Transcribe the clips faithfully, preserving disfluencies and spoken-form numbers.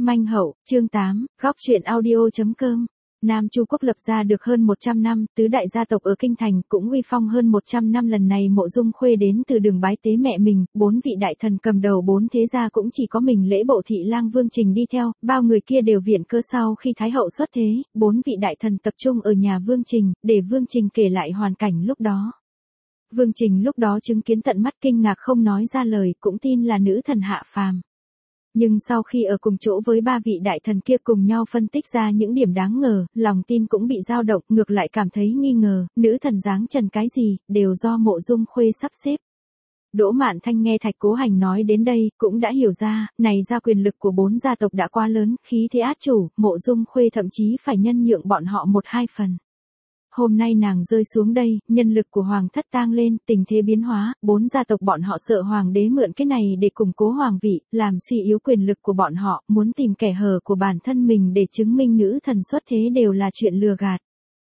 Manh hậu, chương tám, góc truyện audio.com. Nam Chu quốc lập ra được hơn một trăm năm, tứ đại gia tộc ở Kinh Thành cũng uy phong hơn một trăm năm. Lần này Mộ Dung Khuê đến từ đường bái tế mẹ mình, bốn vị đại thần cầm đầu bốn thế gia cũng chỉ có mình Lễ Bộ Thị Lang Vương Trình đi theo, bao người kia đều viện cơ. Sau khi Thái hậu xuất thế, bốn vị đại thần tập trung ở nhà Vương Trình, để Vương Trình kể lại hoàn cảnh lúc đó. Vương Trình lúc đó chứng kiến tận mắt kinh ngạc không nói ra lời, cũng tin là nữ thần hạ phàm. Nhưng sau khi ở cùng chỗ với ba vị đại thần kia cùng nhau phân tích ra những điểm đáng ngờ, lòng tin cũng bị dao động, ngược lại cảm thấy nghi ngờ, nữ thần dáng trần cái gì, đều do Mộ Dung Khuê sắp xếp. Đỗ Mạn Thanh nghe Thạch Cố Hành nói đến đây, cũng đã hiểu ra, này ra quyền lực của bốn gia tộc đã quá lớn, khí thế át chủ, Mộ Dung Khuê thậm chí phải nhân nhượng bọn họ một hai phần. Hôm nay nàng rơi xuống đây, nhân lực của hoàng thất tang lên, tình thế biến hóa, bốn gia tộc bọn họ sợ hoàng đế mượn cái này để củng cố hoàng vị, làm suy yếu quyền lực của bọn họ, muốn tìm kẻ hở của bản thân mình để chứng minh nữ thần xuất thế đều là chuyện lừa gạt.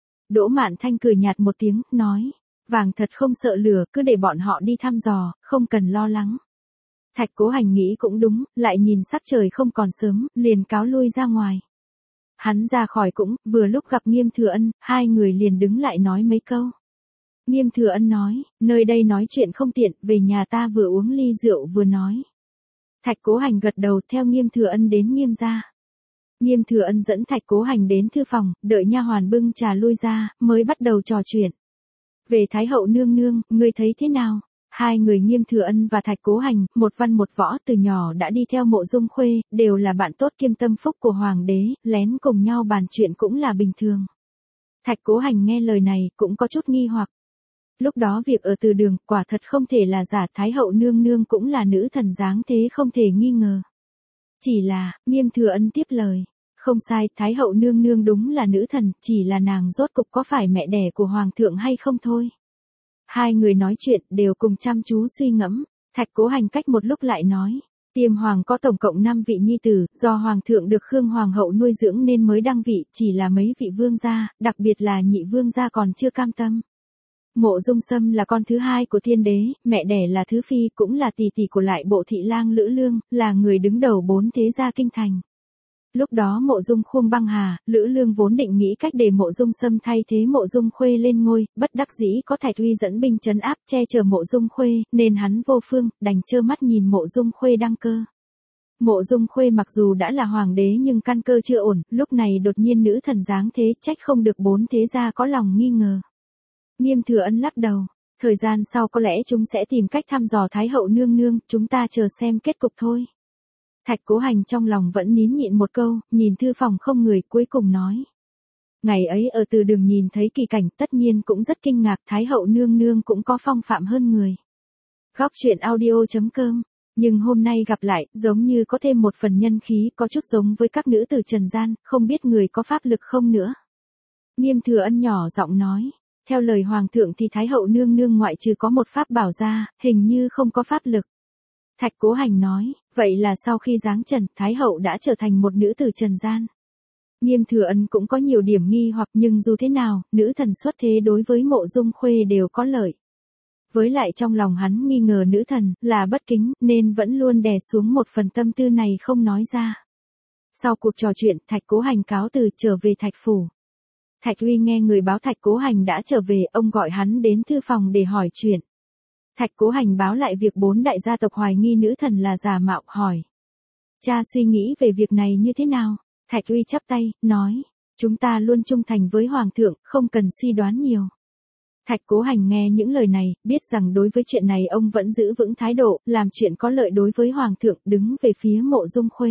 Đỗ Mạn Thanh cười nhạt một tiếng, nói, vàng thật không sợ lừa, cứ để bọn họ đi thăm dò, không cần lo lắng. Thạch Cố Hành nghĩ cũng đúng, lại nhìn sắc trời không còn sớm, liền cáo lui ra ngoài. Hắn ra khỏi cũng, vừa lúc gặp Nghiêm Thừa Ân, hai người liền đứng lại nói mấy câu. Nghiêm Thừa Ân nói, nơi đây nói chuyện không tiện, về nhà ta vừa uống ly rượu vừa nói. Thạch Cố Hành gật đầu theo Nghiêm Thừa Ân đến Nghiêm gia. Nghiêm Thừa Ân dẫn Thạch Cố Hành đến thư phòng, đợi nha hoàn bưng trà lui ra, mới bắt đầu trò chuyện. Về Thái hậu nương nương, ngươi thấy thế nào? Hai người Nghiêm Thừa Ân và Thạch Cố Hành, một văn một võ từ nhỏ đã đi theo Mộ Dung Khuê, đều là bạn tốt kiêm tâm phúc của hoàng đế, lén cùng nhau bàn chuyện cũng là bình thường. Thạch Cố Hành nghe lời này, cũng có chút nghi hoặc. Lúc đó việc ở từ đường, quả thật không thể là giả, Thái hậu nương nương cũng là nữ thần dáng thế không thể nghi ngờ. Chỉ là, Nghiêm Thừa Ân tiếp lời, không sai, Thái hậu nương nương đúng là nữ thần, chỉ là nàng rốt cục có phải mẹ đẻ của hoàng thượng hay không thôi. Hai người nói chuyện đều cùng chăm chú suy ngẫm, Thạch Cố Hành cách một lúc lại nói, Tiêm hoàng có tổng cộng năm vị nhi tử, do hoàng thượng được Khương hoàng hậu nuôi dưỡng nên mới đăng vị, chỉ là mấy vị vương gia, đặc biệt là nhị vương gia còn chưa cam tâm. Mộ Dung Sâm là con thứ hai của thiên đế, mẹ đẻ là thứ phi, cũng là tỷ tỷ của Lại Bộ Thị Lang Lữ Lương, là người đứng đầu bốn thế gia kinh thành. Lúc đó Mộ Dung Khuông băng hà, Lữ Lương vốn định nghĩ cách để Mộ Dung Sâm thay thế Mộ Dung Khuê lên ngôi, bất đắc dĩ có Thạch Uy dẫn binh trấn áp che chở Mộ Dung Khuê, nên hắn vô phương, đành trơ mắt nhìn Mộ Dung Khuê đăng cơ. Mộ Dung Khuê mặc dù đã là hoàng đế nhưng căn cơ chưa ổn, lúc này đột nhiên nữ thần dáng thế, trách không được bốn thế gia có lòng nghi ngờ. Nghiêm Thừa Ân lắc đầu, thời gian sau có lẽ chúng sẽ tìm cách thăm dò Thái hậu nương nương, chúng ta chờ xem kết cục thôi. Thạch Cố Hành trong lòng vẫn nín nhịn một câu, nhìn thư phòng không người, cuối cùng nói. Ngày ấy ở từ đường nhìn thấy kỳ cảnh, tất nhiên cũng rất kinh ngạc, Thái hậu nương nương cũng có phong phạm hơn người. Góc truyện audio.com. Nhưng hôm nay gặp lại, giống như có thêm một phần nhân khí, có chút giống với các nữ tử trần gian, không biết người có pháp lực không nữa. Nghiêm Thừa Ân nhỏ giọng nói. Theo lời hoàng thượng thì Thái hậu nương nương ngoại trừ có một pháp bảo ra, hình như không có pháp lực. Thạch Cố Hành nói, vậy là sau khi giáng trần, Thái hậu đã trở thành một nữ tử trần gian. Nghiêm Thừa Ân cũng có nhiều điểm nghi hoặc, nhưng dù thế nào, nữ thần xuất thế đối với Mộ Dung Khuê đều có lợi. Với lại trong lòng hắn nghi ngờ nữ thần là bất kính, nên vẫn luôn đè xuống một phần tâm tư này không nói ra. Sau cuộc trò chuyện, Thạch Cố Hành cáo từ trở về Thạch phủ. Thạch Uy nghe người báo Thạch Cố Hành đã trở về, ông gọi hắn đến thư phòng để hỏi chuyện. Thạch Cố Hành báo lại việc bốn đại gia tộc hoài nghi nữ thần là giả mạo, hỏi. Cha suy nghĩ về việc này như thế nào? Thạch Uy chắp tay, nói, chúng ta luôn trung thành với hoàng thượng, không cần suy đoán nhiều. Thạch Cố Hành nghe những lời này, biết rằng đối với chuyện này ông vẫn giữ vững thái độ, làm chuyện có lợi đối với hoàng thượng, đứng về phía Mộ Dung Khuê.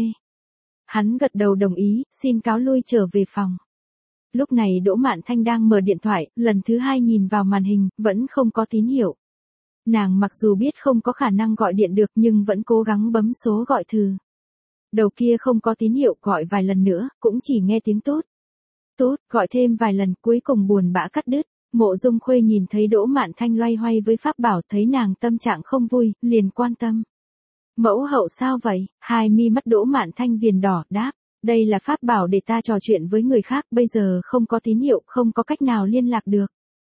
Hắn gật đầu đồng ý, xin cáo lui trở về phòng. Lúc này Đỗ Mạn Thanh đang mở điện thoại, lần thứ hai nhìn vào màn hình, vẫn không có tín hiệu. Nàng mặc dù biết không có khả năng gọi điện được nhưng vẫn cố gắng bấm số gọi thử. Đầu kia không có tín hiệu, gọi vài lần nữa, cũng chỉ nghe tiếng tốt. Tốt, gọi thêm vài lần, cuối cùng buồn bã cắt đứt. Mộ Dung Khuê nhìn thấy Đỗ Mạn Thanh loay hoay với pháp bảo, thấy nàng tâm trạng không vui, liền quan tâm. Mẫu hậu sao vậy? Hai mi mắt Đỗ Mạn Thanh viền đỏ, đáp. Đây là pháp bảo để ta trò chuyện với người khác, bây giờ không có tín hiệu, không có cách nào liên lạc được.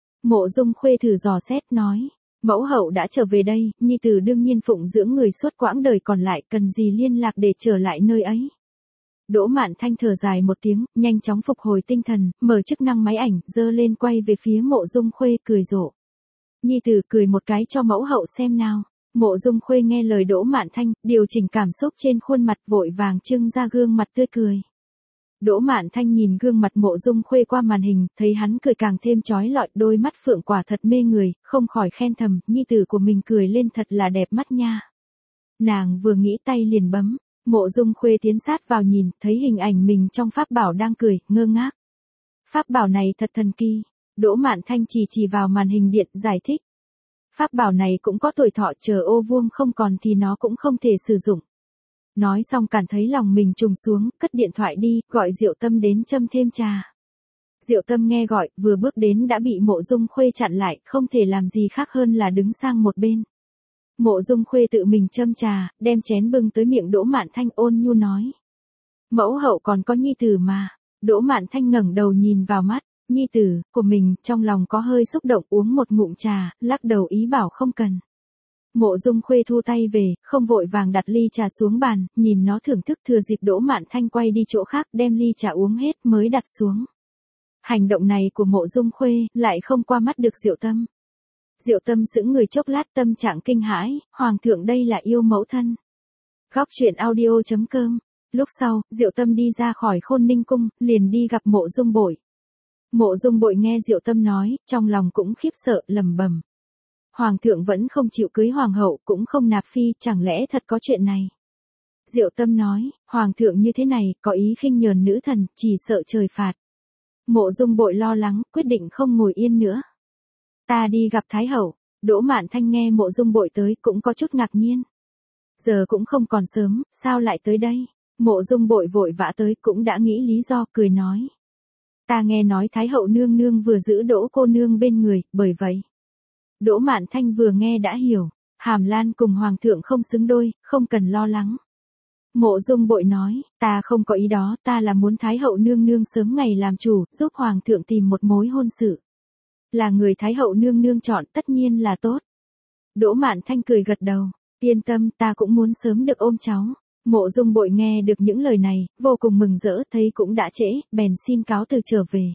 Mộ Dung Khuê thử dò xét, nói. Mẫu hậu đã trở về đây, nhi tử đương nhiên phụng dưỡng người suốt quãng đời còn lại, cần gì liên lạc để trở lại nơi ấy. Đỗ Mạn Thanh thở dài một tiếng, nhanh chóng phục hồi tinh thần, mở chức năng máy ảnh, giơ lên quay về phía Mộ Dung Khuê, cười rộ. Nhi tử cười một cái cho mẫu hậu xem nào. Mộ Dung Khuê nghe lời Đỗ Mạn Thanh, điều chỉnh cảm xúc trên khuôn mặt, vội vàng trưng ra gương mặt tươi cười. Đỗ Mạn Thanh nhìn gương mặt Mộ Dung Khuê qua màn hình, thấy hắn cười càng thêm chói lọi, đôi mắt phượng quả thật mê người, không khỏi khen thầm, nhi tử của mình cười lên thật là đẹp mắt nha. Nàng vừa nghĩ tay liền bấm. Mộ Dung Khuê tiến sát vào nhìn, thấy hình ảnh mình trong pháp bảo đang cười, ngơ ngác. Pháp bảo này thật thần kỳ. Đỗ Mạn Thanh chỉ chỉ vào màn hình điện, giải thích. Pháp bảo này cũng có tuổi thọ, chờ ô vuông không còn thì nó cũng không thể sử dụng. Nói xong cảm thấy lòng mình trùng xuống, cất điện thoại đi, gọi Diệu Tâm đến châm thêm trà. Diệu Tâm nghe gọi, vừa bước đến đã bị Mộ Dung Khuê chặn lại, không thể làm gì khác hơn là đứng sang một bên. Mộ Dung Khuê tự mình châm trà, đem chén bưng tới miệng Đỗ Mạn Thanh, ôn nhu nói. Mẫu hậu còn có nhi tử mà. Đỗ Mạn Thanh ngẩng đầu nhìn vào mắt, nhi tử, của mình, trong lòng có hơi xúc động, uống một ngụm trà, lắc đầu ý bảo không cần. Mộ Dung Khuê thu tay về, không vội vàng đặt ly trà xuống bàn, nhìn nó thưởng thức, thừa dịp Đỗ Mạn Thanh quay đi chỗ khác, đem ly trà uống hết mới đặt xuống. Hành động này của Mộ Dung Khuê, lại không qua mắt được Diệu Tâm. Diệu Tâm sững người chốc lát, tâm trạng kinh hãi, hoàng thượng đây là yêu mẫu thân. Góc truyện audio chấm com. Lúc sau, Diệu Tâm đi ra khỏi Khôn Ninh cung, liền đi gặp Mộ Dung Bội. Mộ Dung Bội nghe Diệu Tâm nói, trong lòng cũng khiếp sợ, lẩm bẩm. Hoàng thượng vẫn không chịu cưới hoàng hậu, cũng không nạp phi, chẳng lẽ thật có chuyện này? Diệu Tâm nói, hoàng thượng như thế này, có ý khinh nhờn nữ thần, chỉ sợ trời phạt. Mộ Dung Bội lo lắng, quyết định không ngồi yên nữa. Ta đi gặp Thái hậu. Đỗ Mạn Thanh nghe Mộ Dung Bội tới, cũng có chút ngạc nhiên. Giờ cũng không còn sớm, sao lại tới đây? Mộ Dung Bội vội vã tới, cũng đã nghĩ lý do, cười nói. Ta nghe nói Thái hậu nương nương vừa giữ Đỗ cô nương bên người, bởi vậy. Đỗ Mạn Thanh vừa nghe đã hiểu, Hàm Lan cùng hoàng thượng không xứng đôi, không cần lo lắng. Mộ Dung Bội nói, ta không có ý đó, ta là muốn Thái hậu nương nương sớm ngày làm chủ, giúp hoàng thượng tìm một mối hôn sự. Là người Thái hậu nương nương chọn, tất nhiên là tốt. Đỗ Mạn Thanh cười gật đầu, yên tâm, ta cũng muốn sớm được ôm cháu. Mộ Dung Bội nghe được những lời này, vô cùng mừng rỡ, thấy cũng đã trễ, bèn xin cáo từ trở về.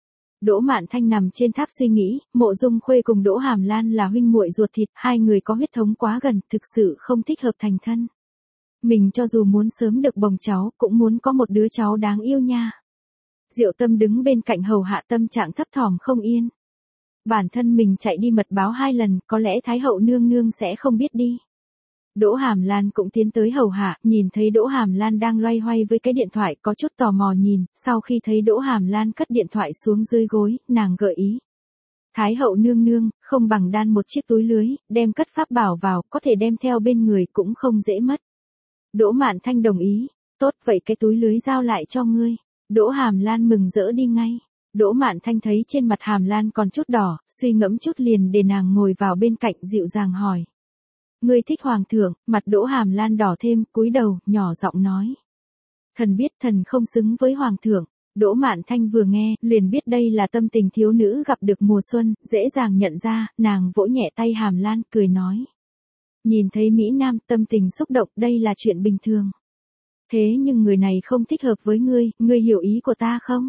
Đỗ Mạn Thanh nằm trên tháp suy nghĩ, Mộ Dung Khuê cùng Đỗ Hàm Lan là huynh muội ruột thịt, hai người có huyết thống quá gần, thực sự không thích hợp thành thân. Mình cho dù muốn sớm được bồng cháu, cũng muốn có một đứa cháu đáng yêu nha. Diệu Tâm đứng bên cạnh hầu hạ, tâm trạng thấp thỏm không yên. Bản thân mình chạy đi mật báo hai lần, có lẽ Thái hậu nương nương sẽ không biết đi. Đỗ Hàm Lan cũng tiến tới hầu hạ, nhìn thấy Đỗ Hàm Lan đang loay hoay với cái điện thoại, có chút tò mò nhìn, sau khi thấy Đỗ Hàm Lan cất điện thoại xuống dưới gối, nàng gợi ý. Thái hậu nương nương, không bằng đan một chiếc túi lưới, đem cất pháp bảo vào, có thể đem theo bên người cũng không dễ mất. Đỗ Mạn Thanh đồng ý, tốt vậy cái túi lưới giao lại cho ngươi. Đỗ Hàm Lan mừng rỡ đi ngay. Đỗ Mạn Thanh thấy trên mặt Hàm Lan còn chút đỏ, suy ngẫm chút liền để nàng ngồi vào bên cạnh, dịu dàng hỏi. Ngươi thích hoàng thượng? Mặt Đỗ Hàm Lan đỏ thêm, cúi đầu, nhỏ giọng nói. Thần biết thần không xứng với hoàng thượng. Đỗ Mạn Thanh vừa nghe, liền biết đây là tâm tình thiếu nữ gặp được mùa xuân, dễ dàng nhận ra, nàng vỗ nhẹ tay Hàm Lan, cười nói. Nhìn thấy Mỹ Nam, tâm tình xúc động, đây là chuyện bình thường. Thế nhưng người này không thích hợp với ngươi, ngươi hiểu ý của ta không?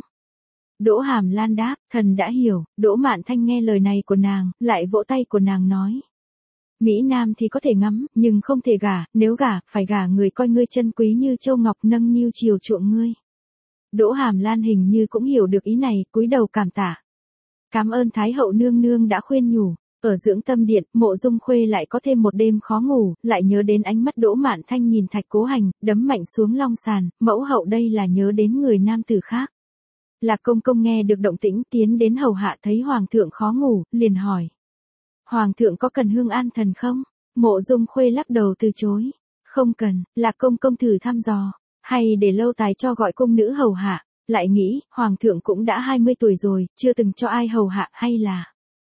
Đỗ Hàm Lan đáp, thần đã hiểu. Đỗ Mạn Thanh nghe lời này của nàng, lại vỗ tay của nàng nói. Mỹ Nam thì có thể ngắm, nhưng không thể gả, nếu gả, phải gả người coi ngươi chân quý như châu ngọc, nâng niu chiều chuộng ngươi. Đỗ Hàm Lan hình như cũng hiểu được ý này, cúi đầu cảm tạ. Cảm ơn Thái hậu nương nương đã khuyên nhủ. Ở dưỡng tâm điện, Mộ Dung Khuê lại có thêm một đêm khó ngủ, lại nhớ đến ánh mắt Đỗ Mạn Thanh nhìn Thạch Cố Hành, đấm mạnh xuống long sàn, mẫu hậu đây là nhớ đến người nam tử khác. Lạc Công Công nghe được động tĩnh, tiến đến hầu hạ, thấy hoàng thượng khó ngủ, liền hỏi. Hoàng thượng có cần hương an thần không? Mộ Dung Khuê lắc đầu từ chối. Không cần. Lạc Công Công thử thăm dò. Hay để lâu tài cho gọi cung nữ hầu hạ. Lại nghĩ, hoàng thượng cũng đã hai mươi tuổi rồi, chưa từng cho ai hầu hạ, hay là.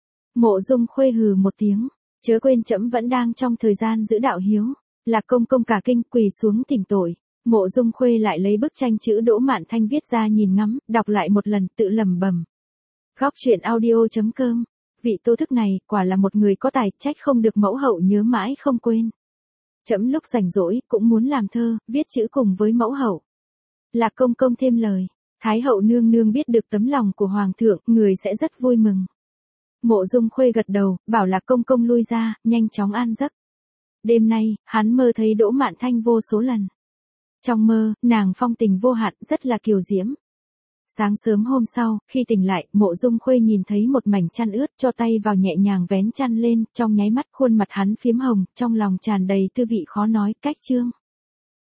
Mộ Dung Khuê hừ một tiếng. Chớ quên trẫm vẫn đang trong thời gian giữ đạo hiếu. Lạc Công Công cả kinh, quỳ xuống thỉnh tội. Mộ Dung Khuê lại lấy bức tranh chữ Đỗ Mạn Thanh viết ra nhìn ngắm, đọc lại một lần, tự lẩm bẩm. Góc truyện audio chấm com. Vị Tô Thức này, quả là một người có tài, trách không được mẫu hậu nhớ mãi không quên. Trẫm lúc rảnh rỗi, cũng muốn làm thơ, viết chữ cùng với mẫu hậu. Lạc công công thêm lời, Thái hậu nương nương biết được tấm lòng của hoàng thượng, người sẽ rất vui mừng. Mộ Dung Khuê gật đầu, bảo Lạc công công lui ra, nhanh chóng an giấc. Đêm nay, hắn mơ thấy Đỗ Mạn Thanh vô số lần. Trong mơ, nàng phong tình vô hạn, rất là kiều diễm. Sáng sớm hôm sau, khi tỉnh lại, Mộ Dung Khuê nhìn thấy một mảnh chăn ướt, cho tay vào nhẹ nhàng vén chăn lên, trong nháy mắt khuôn mặt hắn phiếm hồng, trong lòng tràn đầy tư vị khó nói, cách chương.